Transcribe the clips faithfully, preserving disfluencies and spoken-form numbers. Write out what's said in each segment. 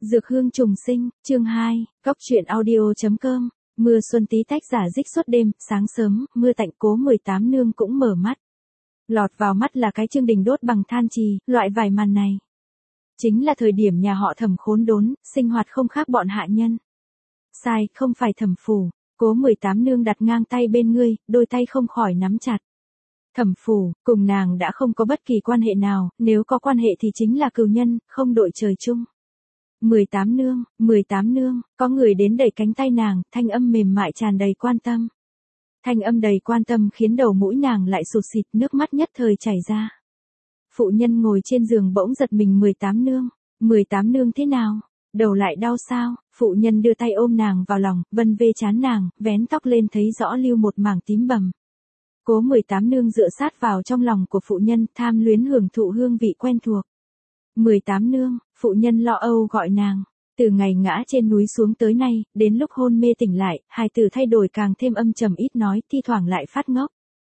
Dược hương trùng sinh, chương hai, góc truyện audio chấm com, mưa xuân tí tách giả dích suốt đêm, sáng sớm, mưa tạnh Cố mười tám nương cũng mở mắt. Lọt vào mắt là cái chương đình đốt bằng than trì, loại vải màn này. Chính là thời điểm nhà họ Thẩm khốn đốn, sinh hoạt không khác bọn hạ nhân. Sai, không phải Thẩm phủ, Cố mười tám nương đặt ngang tay bên ngươi, đôi tay không khỏi nắm chặt. Thẩm phủ, cùng nàng đã không có bất kỳ quan hệ nào, nếu có quan hệ thì chính là cừu nhân, không đội trời chung. mười tám nương, mười tám nương, có người đến đẩy cánh tay nàng, thanh âm mềm mại tràn đầy quan tâm. Thanh âm đầy quan tâm khiến đầu mũi nàng lại sụt xịt, nước mắt nhất thời chảy ra. Phụ nhân ngồi trên giường bỗng giật mình. Mười tám nương, mười tám nương thế nào? Đầu lại đau sao? Phụ nhân đưa tay ôm nàng vào lòng, vân vê trán nàng, vén tóc lên thấy rõ lưu một mảng tím bầm. Cố mười tám nương dựa sát vào trong lòng của phụ nhân, tham luyến hưởng thụ hương vị quen thuộc. mười tám nương, phụ nhân lo âu gọi nàng. Từ ngày ngã trên núi xuống tới nay, đến lúc hôn mê tỉnh lại, hài tử thay đổi càng thêm âm trầm ít nói, thi thoảng lại phát ngốc.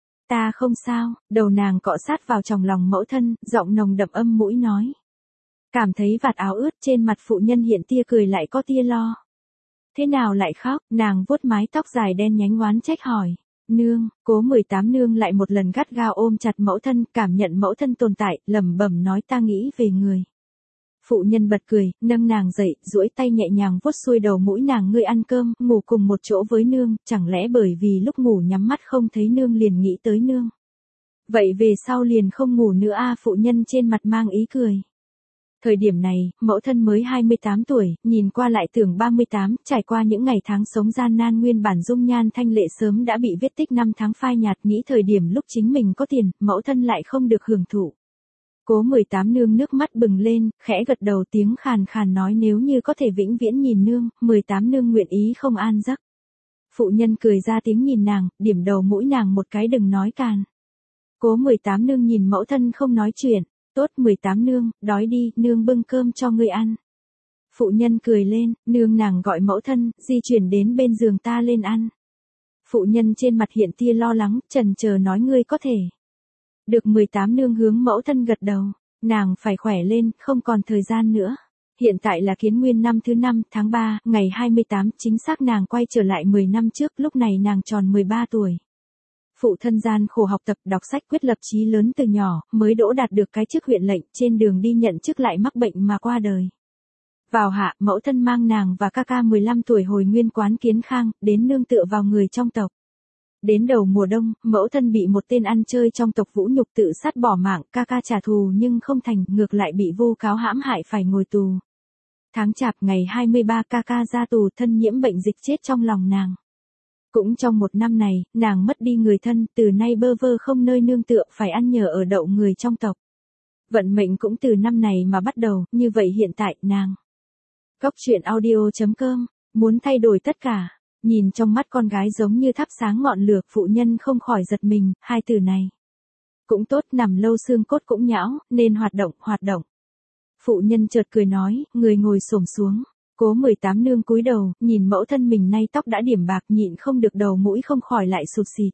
Ta không sao, đầu nàng cọ sát vào trong lòng mẫu thân, giọng nồng đậm âm mũi nói. Cảm thấy vạt áo ướt, trên mặt phụ nhân hiện tia cười lại có tia lo. Thế nào lại khóc? Nàng vuốt mái tóc dài đen nhánh oán trách hỏi. Nương, Cố mười tám nương lại một lần gắt gao ôm chặt mẫu thân, cảm nhận mẫu thân tồn tại, lẩm bẩm nói ta nghĩ về người. Phụ nhân bật cười, nâng nàng dậy, duỗi tay nhẹ nhàng vuốt xuôi đầu mũi nàng, ngươi ăn cơm, ngủ cùng một chỗ với nương, chẳng lẽ bởi vì lúc ngủ nhắm mắt không thấy nương liền nghĩ tới nương. Vậy về sau liền không ngủ nữa a? Phụ nhân trên mặt mang ý cười. Thời điểm này, mẫu thân mới hai mươi tám tuổi, nhìn qua lại tưởng ba mươi tám, trải qua những ngày tháng sống gian nan nguyên bản dung nhan thanh lệ sớm đã bị vết tích năm tháng phai nhạt, nghĩ thời điểm lúc chính mình có tiền, mẫu thân lại không được hưởng thụ. Cố mười tám nương nước mắt bừng lên, khẽ gật đầu, tiếng khàn khàn nói nếu như có thể vĩnh viễn nhìn nương, mười tám nương nguyện ý không an giấc. Phụ nhân cười ra tiếng nhìn nàng, điểm đầu mũi nàng một cái đừng nói càn. Cố mười tám nương nhìn mẫu thân không nói chuyện. Tốt mười tám nương, đói đi, nương bưng cơm cho ngươi ăn. Phụ nhân cười lên, nương nàng gọi mẫu thân, di chuyển đến bên giường ta lên ăn. Phụ nhân trên mặt hiện tia lo lắng, chần chờ nói ngươi có thể. Được mười tám nương hướng mẫu thân gật đầu, nàng phải khỏe lên, không còn thời gian nữa. Hiện tại là Kiến Nguyên năm thứ năm, tháng ba, ngày hai mươi tám, chính xác nàng quay trở lại mười năm trước, lúc này nàng tròn mười ba tuổi. Phụ thân gian khổ học tập, đọc sách quyết lập chí lớn từ nhỏ, mới đỗ đạt được cái chức huyện lệnh, trên đường đi nhận chức lại mắc bệnh mà qua đời. Vào hạ, mẫu thân mang nàng và ca ca mười lăm tuổi hồi nguyên quán Kiến Khang, đến nương tựa vào người trong tộc. Đến đầu mùa đông, mẫu thân bị một tên ăn chơi trong tộc vũ nhục tự sát bỏ mạng, ca ca trả thù nhưng không thành, ngược lại bị vô cáo hãm hại phải ngồi tù. Tháng chạp ngày hai mươi ba ca ca ra tù, thân nhiễm bệnh dịch chết trong lòng nàng. Cũng trong một năm này, nàng mất đi người thân, từ nay bơ vơ không nơi nương tựa, phải ăn nhờ ở đậu người trong tộc. Vận mệnh cũng từ năm này mà bắt đầu, như vậy hiện tại, nàng. Góc truyện audio chấm com, muốn thay đổi tất cả, nhìn trong mắt con gái giống như thắp sáng ngọn lửa, phụ nhân không khỏi giật mình, hai từ này. Cũng tốt, nằm lâu xương cốt cũng nhão, nên hoạt động, hoạt động. Phụ nhân chợt cười nói, người ngồi xổm xuống. Cố mười tám nương cúi đầu, nhìn mẫu thân mình nay tóc đã điểm bạc, nhịn không được đầu mũi không khỏi lại sụt xịt.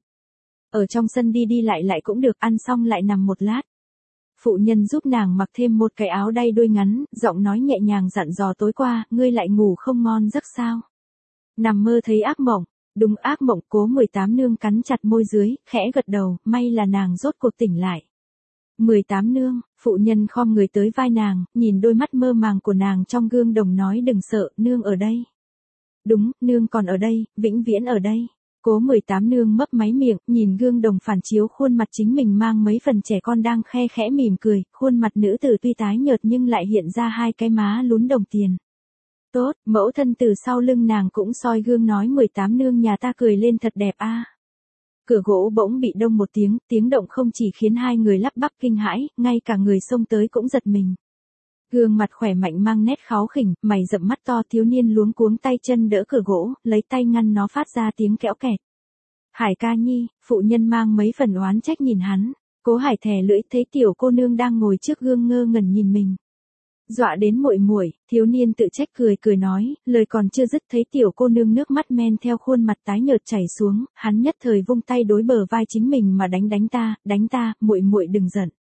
Ở trong sân đi đi lại lại cũng được, ăn xong lại nằm một lát. Phụ nhân giúp nàng mặc thêm một cái áo đay đuôi ngắn, giọng nói nhẹ nhàng dặn dò tối qua, ngươi lại ngủ không ngon giấc sao? Nằm mơ thấy ác mộng, đúng ác mộng. Cố mười tám nương cắn chặt môi dưới, khẽ gật đầu, may là nàng rốt cuộc tỉnh lại. mười tám nương, phụ nhân khom người tới vai nàng, nhìn đôi mắt mơ màng của nàng trong gương đồng nói đừng sợ, nương ở đây. Đúng, nương còn ở đây, vĩnh viễn ở đây. Cố mười tám nương mấp máy miệng, nhìn gương đồng phản chiếu khuôn mặt chính mình mang mấy phần trẻ con đang khe khẽ mỉm cười, khuôn mặt nữ tử tuy tái nhợt nhưng lại hiện ra hai cái má lún đồng tiền. Tốt, mẫu thân từ sau lưng nàng cũng soi gương nói mười tám nương nhà ta cười lên thật đẹp a. À. Cửa gỗ bỗng bị đông một tiếng, tiếng động không chỉ khiến hai người lắp bắp kinh hãi, ngay cả người xông tới cũng giật mình. Gương mặt khỏe mạnh mang nét kháu khỉnh, mày rậm mắt to, thiếu niên luống cuống tay chân đỡ cửa gỗ, lấy tay ngăn nó phát ra tiếng kẽo kẹt. Hải ca nhi, phụ nhân mang mấy phần oán trách nhìn hắn, Cố Hải thè lưỡi thấy tiểu cô nương đang ngồi trước gương ngơ ngẩn nhìn mình. Dọa đến muội muội, thiếu niên tự trách cười cười nói, lời còn chưa dứt thấy tiểu cô nương nước mắt men theo khuôn mặt tái nhợt chảy xuống, hắn nhất thời vung tay đối bờ vai chính mình mà đánh đánh ta, đánh ta, muội muội đừng giận.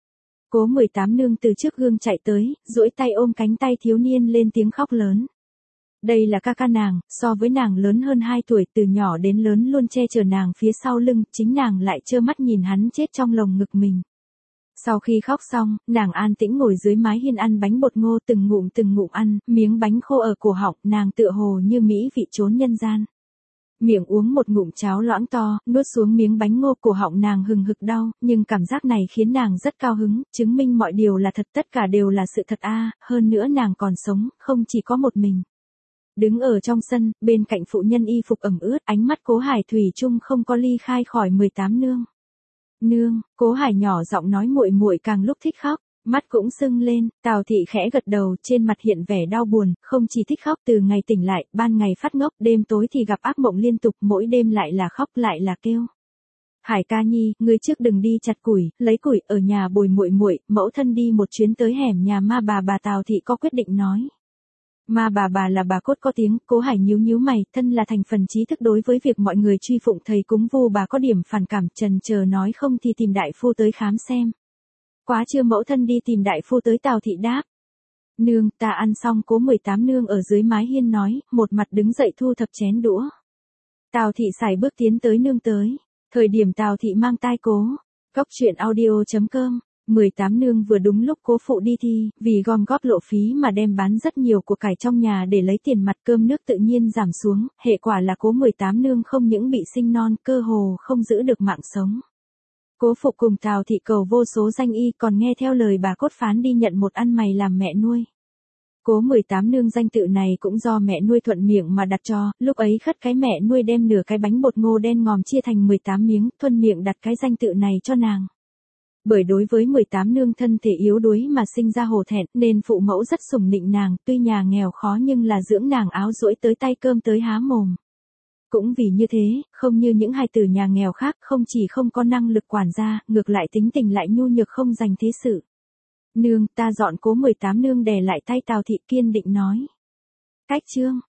Cố mười tám nương từ trước gương chạy tới, duỗi tay ôm cánh tay thiếu niên lên tiếng khóc lớn. Đây là ca ca nàng, so với nàng lớn hơn hai tuổi, từ nhỏ đến lớn luôn che chở nàng phía sau lưng, chính nàng lại trơ mắt nhìn hắn chết trong lồng ngực mình. Sau khi khóc xong, nàng an tĩnh ngồi dưới mái hiên ăn bánh bột ngô, từng ngụm từng ngụm ăn, miếng bánh khô ở cổ họng, nàng tựa hồ như mỹ vị trốn nhân gian. Miệng uống một ngụm cháo loãng to, nuốt xuống miếng bánh ngô, cổ họng nàng hừng hực đau, nhưng cảm giác này khiến nàng rất cao hứng, chứng minh mọi điều là thật, tất cả đều là sự thật a, hơn nữa nàng còn sống, không chỉ có một mình. Đứng ở trong sân, bên cạnh phụ nhân y phục ẩm ướt, ánh mắt Cố Hải thủy chung không có ly khai khỏi mười tám nương. Nương, Cố Hải nhỏ giọng nói, muội muội càng lúc thích khóc, mắt cũng sưng lên. Tào thị khẽ gật đầu, trên mặt hiện vẻ đau buồn, không chỉ thích khóc, từ ngày tỉnh lại, ban ngày phát ngốc, đêm tối thì gặp ác mộng liên tục, mỗi đêm lại là khóc lại là kêu. Hải ca nhi, ngươi trước đừng đi chặt củi, lấy củi ở nhà bồi muội muội, mẫu thân đi một chuyến tới hẻm nhà ma bà bà. Tào thị có quyết định nói. Ma bà bà là bà cốt có tiếng. Cố Hải nhíu nhíu mày, thân là thành phần trí thức, đối với việc mọi người truy phụng thầy cúng vu bà có điểm phản cảm, chần chờ nói không thì tìm đại phu tới khám xem. Quá chưa, mẫu thân đi tìm đại phu tới. Tào thị đáp. Nương, ta ăn xong. Cố mười tám nương ở dưới mái hiên nói, một mặt đứng dậy thu thập chén đũa. Tào thị sải bước tiến tới nương tới. Thời điểm Tào thị mang tai Cố. Góc truyện audio chấm com. mười tám nương vừa đúng lúc Cố phụ đi thi, vì gom góp lộ phí mà đem bán rất nhiều của cải trong nhà để lấy tiền mặt, cơm nước tự nhiên giảm xuống, hệ quả là Cố mười tám nương không những bị sinh non, cơ hồ không giữ được mạng sống. Cố phụ cùng Tào thị cầu vô số danh y, còn nghe theo lời bà cốt phán đi nhận một ăn mày làm mẹ nuôi. Cố mười tám nương danh tự này cũng do mẹ nuôi thuận miệng mà đặt cho, lúc ấy khất cái mẹ nuôi đem nửa cái bánh bột ngô đen ngòm chia thành mười tám miếng, thuận miệng đặt cái danh tự này cho nàng. Bởi đối với mười tám nương thân thể yếu đuối mà sinh ra hổ thẹn, nên phụ mẫu rất sủng nịnh nàng, tuy nhà nghèo khó nhưng là dưỡng nàng áo duỗi tới tay, cơm tới há mồm. Cũng vì như thế, không như những hài tử nhà nghèo khác, không chỉ không có năng lực quản gia, ngược lại tính tình lại nhu nhược, không dành thế sự. Nương, ta dọn. Cố mười tám nương đè lại tay Tào thị, kiên định nói. Cách chương.